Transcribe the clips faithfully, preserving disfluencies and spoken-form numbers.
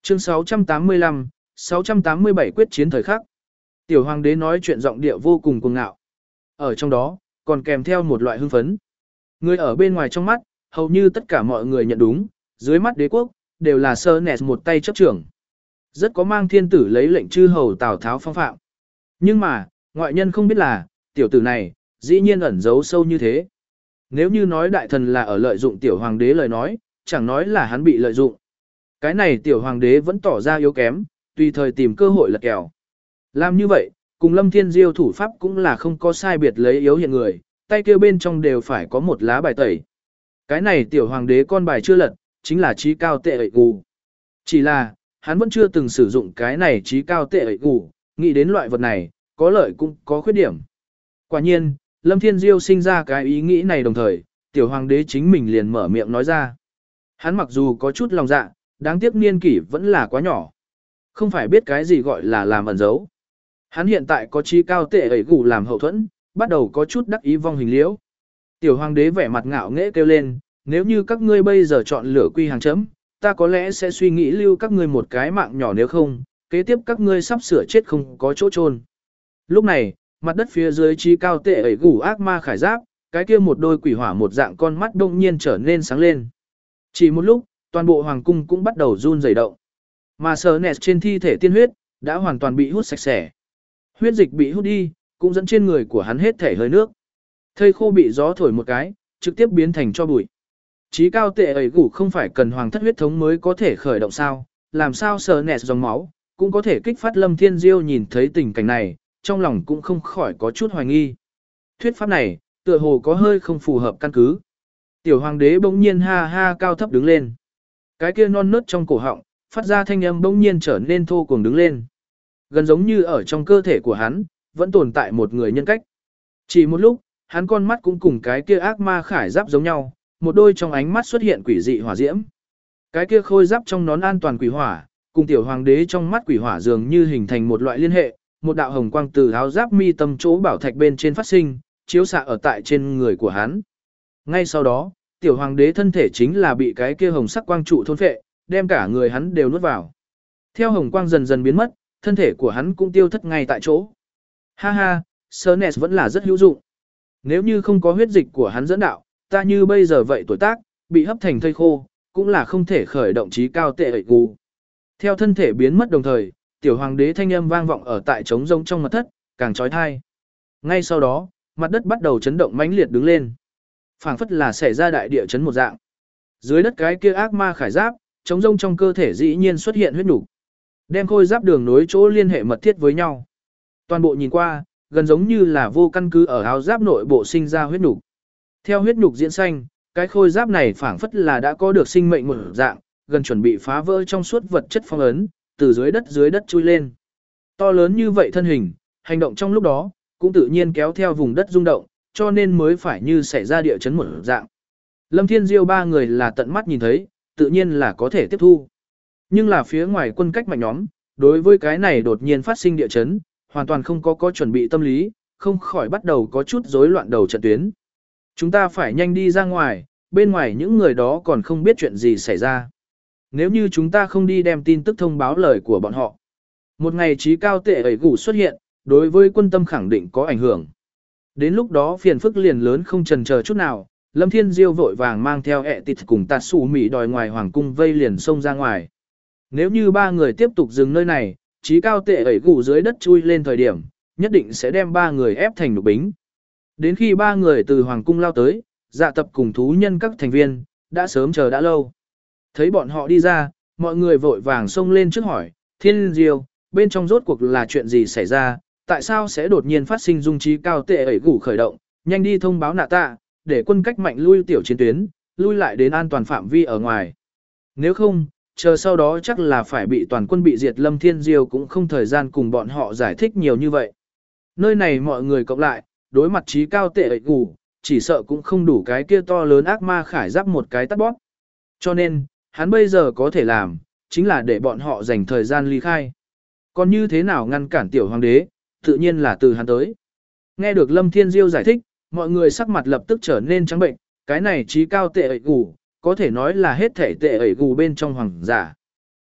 Chương sáu trăm tám mươi lăm, sáu trăm tám mươi bảy quyết chiến thời khắc. Tiểu hoàng đế nói chuyện giọng điệu vô cùng cuồng ngạo. Ở trong đó, còn kèm theo một loại hưng phấn. Người ở bên ngoài trong mắt, hầu như tất cả mọi người nhận đúng, dưới mắt đế quốc, đều là sơ nẹt một tay chấp trưởng. Rất có mang thiên tử lấy lệnh chư hầu Tào Tháo phong phạm. Nhưng mà, ngoại nhân không biết là, tiểu tử này, dĩ nhiên ẩn giấu sâu như thế. Nếu như nói đại thần là ở lợi dụng tiểu hoàng đế lời nói, chẳng nói là hắn bị lợi dụng. Cái này tiểu hoàng đế vẫn tỏ ra yếu kém, tùy thời tìm cơ hội lật kèo. Làm như vậy, cùng Lâm Thiên Diêu thủ pháp cũng là không có sai biệt lấy yếu hiện người, tay kia bên trong đều phải có một lá bài tẩy. Cái này tiểu hoàng đế con bài chưa lật, chính là trí cao tệ ẩy gù. Chỉ là, hắn vẫn chưa từng sử dụng cái này trí cao tệ ẩy gù, nghĩ đến loại vật này, có lợi cũng có khuyết điểm. Quả nhiên, Lâm Thiên Diêu sinh ra cái ý nghĩ này đồng thời, tiểu hoàng đế chính mình liền mở miệng nói ra. Hắn mặc dù có chút lòng dạ, đáng tiếc niên kỷ vẫn là quá nhỏ. Không phải biết cái gì gọi là làm ẩn giấu. Hắn hiện tại có trí cao tệ ẩy gù làm hậu thuẫn, bắt đầu có chút đắc ý vong hình liễu. Tiểu hoàng đế vẻ mặt ngạo nghễ kêu lên, nếu như các ngươi bây giờ chọn lửa quy hàng chấm, ta có lẽ sẽ suy nghĩ lưu các ngươi một cái mạng nhỏ, nếu không, kế tiếp các ngươi sắp sửa chết không có chỗ chôn. Lúc này, mặt đất phía dưới trí cao tệ ẩy gù ác ma khải giáp, cái kia một đôi quỷ hỏa một dạng con mắt đông nhiên trở nên sáng lên. Chỉ một lúc, toàn bộ hoàng cung cũng bắt đầu run rẩy động. Mà sờ nẹt trên thi thể tiên huyết, đã hoàn toàn bị hút sạch sẽ. Huyết dịch bị hút đi, cũng dẫn trên người của hắn hết thể hơi nước. Thây khô bị gió thổi một cái, trực tiếp biến thành cho bụi. Chí cao tệ ẩy gù không phải cần hoàng thất huyết thống mới có thể khởi động sao, làm sao sờ nẹt dòng máu, cũng có thể kích phát Lâm Thiên Diêu nhìn thấy tình cảnh này, trong lòng cũng không khỏi có chút hoài nghi. Thuyết pháp này, tựa hồ có hơi không phù hợp căn cứ. Tiểu hoàng đế bỗng nhiên ha ha cao thấp đứng lên. Cái kia non nớt trong cổ họng, phát ra thanh âm bỗng nhiên trở nên thô cuồng đứng lên. Gần giống như ở trong cơ thể của hắn, vẫn tồn tại một người nhân cách. Chỉ một lúc, hắn con mắt cũng cùng cái kia ác ma khải giáp giống nhau, một đôi trong ánh mắt xuất hiện quỷ dị hỏa diễm. Cái kia khôi giáp trong nón an toàn quỷ hỏa, cùng tiểu hoàng đế trong mắt quỷ hỏa dường như hình thành một loại liên hệ, một đạo hồng quang từ áo giáp mi tâm chỗ bảo thạch bên trên phát sinh, chiếu xạ ở tại trên người của hắn. Ngay sau đó, tiểu hoàng đế thân thể chính là bị cái kia hồng sắc quang trụ thôn phệ, đem cả người hắn đều nuốt vào. Theo hồng quang dần dần biến mất, thân thể của hắn cũng tiêu thất ngay tại chỗ. Ha ha, Sernes vẫn là rất hữu dụng. Nếu như không có huyết dịch của hắn dẫn đạo, ta như bây giờ vậy tuổi tác, bị hấp thành thây khô, cũng là không thể khởi động trí cao tệ ẩy gù. Theo thân thể biến mất đồng thời, tiểu hoàng đế thanh âm vang vọng ở tại trống rông trong mật thất, càng trói thai. Ngay sau đó, mặt đất bắt đầu chấn động mãnh liệt đứng lên. Phảng phất là xảy ra đại địa chấn một dạng. Dưới đất cái kia ác ma khải giáp, trống rông trong cơ thể dĩ nhiên xuất hiện huyết nục. Đem khôi giáp đường nối chỗ liên hệ mật thiết với nhau. Toàn bộ nhìn qua, gần giống như là vô căn cứ ở áo giáp nội bộ sinh ra huyết nục. Theo huyết nục diễn xanh, cái khôi giáp này phảng phất là đã có được sinh mệnh một dạng, gần chuẩn bị phá vỡ trong suốt vật chất phong ấn, từ dưới đất dưới đất chui lên. To lớn như vậy thân hình, hành động trong lúc đó, cũng tự nhiên kéo theo vùng đất rung động, cho nên mới phải như xảy ra địa chấn một dạng. Lâm Thiên Diêu ba người là tận mắt nhìn thấy, tự nhiên là có thể tiếp thu. Nhưng là phía ngoài quân cách mạnh nhóm, đối với cái này đột nhiên phát sinh địa chấn, hoàn toàn không có có chuẩn bị tâm lý, không khỏi bắt đầu có chút rối loạn đầu trận tuyến. Chúng ta phải nhanh đi ra ngoài, bên ngoài những người đó còn không biết chuyện gì xảy ra. Nếu như chúng ta không đi đem tin tức thông báo lời của bọn họ. Một ngày trí cao tệ ẩy gù xuất hiện, đối với quân tâm khẳng định có ảnh hưởng. Đến lúc đó phiền phức liền lớn không chần chờ chút nào, Lâm Thiên Diêu vội vàng mang theo ẹ tịt cùng tạt sủ mỉ đòi ngoài hoàng cung vây liền xông ra ngoài. Nếu như ba người tiếp tục dừng nơi này, trí cao tệ ẩy gù dưới đất chui lên thời điểm, nhất định sẽ đem ba người ép thành nhục bính. Đến khi ba người từ hoàng cung lao tới, dạ tập cùng thú nhân các thành viên, đã sớm chờ đã lâu. Thấy bọn họ đi ra, mọi người vội vàng xông lên trước hỏi, Thiên Diêu, bên trong rốt cuộc là chuyện gì xảy ra, tại sao sẽ đột nhiên phát sinh dung trí cao tệ ẩy gù khởi động, nhanh đi thông báo nạ tạ, để quân cách mạnh lui tiểu chiến tuyến, lui lại đến an toàn phạm vi ở ngoài. Nếu không, chờ sau đó chắc là phải bị toàn quân bị diệt. Lâm Thiên Diêu cũng không thời gian cùng bọn họ giải thích nhiều như vậy. Nơi này mọi người cộng lại, đối mặt trí cao tệ ẩy gù, chỉ sợ cũng không đủ cái kia to lớn ác ma khải giáp một cái tắt bóp. Cho nên, hắn bây giờ có thể làm, chính là để bọn họ dành thời gian ly khai. Còn như thế nào ngăn cản tiểu hoàng đế, tự nhiên là từ hắn tới. Nghe được Lâm Thiên Diêu giải thích, mọi người sắc mặt lập tức trở nên trắng bệnh, cái này trí cao tệ ẩy gù, có thể nói là hết thể tệ ẩy gù bên trong hoàng giả.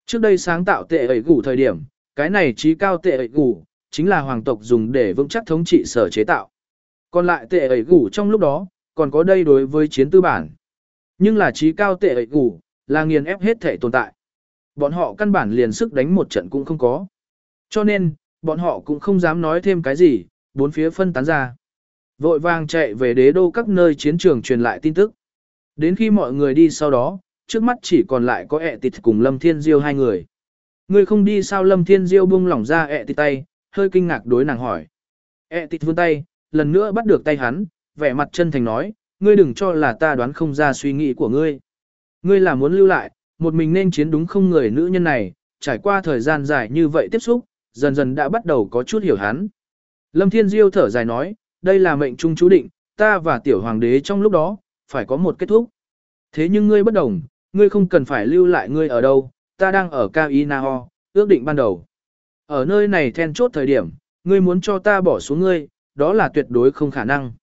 Trước đây sáng tạo tệ ẩy gủ thời điểm, cái này trí cao tệ ẩy gủ, chính là hoàng tộc dùng để vững chắc thống trị sở chế tạo. Còn lại tệ ẩy gủ trong lúc đó, còn có đây đối với chiến tư bản. Nhưng là trí cao tệ ẩy gủ, là nghiền ép hết thể tồn tại. Bọn họ căn bản liền sức đánh một trận cũng không có. Cho nên, bọn họ cũng không dám nói thêm cái gì, bốn phía phân tán ra. Vội vàng chạy về đế đô các nơi chiến trường truyền lại tin tức. Đến khi mọi người đi sau đó, trước mắt chỉ còn lại có ẹ tịt cùng Lâm Thiên Diêu hai người. Người không đi sao? Lâm Thiên Diêu buông lỏng ra ẹ tịt tay, hơi kinh ngạc đối nàng hỏi. Ẹ tịt vươn tay, lần nữa bắt được tay hắn, vẻ mặt chân thành nói, ngươi đừng cho là ta đoán không ra suy nghĩ của ngươi. Ngươi là muốn lưu lại, một mình nên chiến đúng không? Người nữ nhân này, trải qua thời gian dài như vậy tiếp xúc, dần dần đã bắt đầu có chút hiểu hắn. Lâm Thiên Diêu thở dài nói, đây là mệnh trung chú định, ta và tiểu hoàng đế trong lúc đó, phải có một kết thúc. Thế nhưng ngươi bất đồng, ngươi không cần phải lưu lại. Ngươi ở đâu? Ta đang ở Kainaho, ước định ban đầu. Ở nơi này then chốt thời điểm, ngươi muốn cho ta bỏ xuống ngươi, đó là tuyệt đối không khả năng.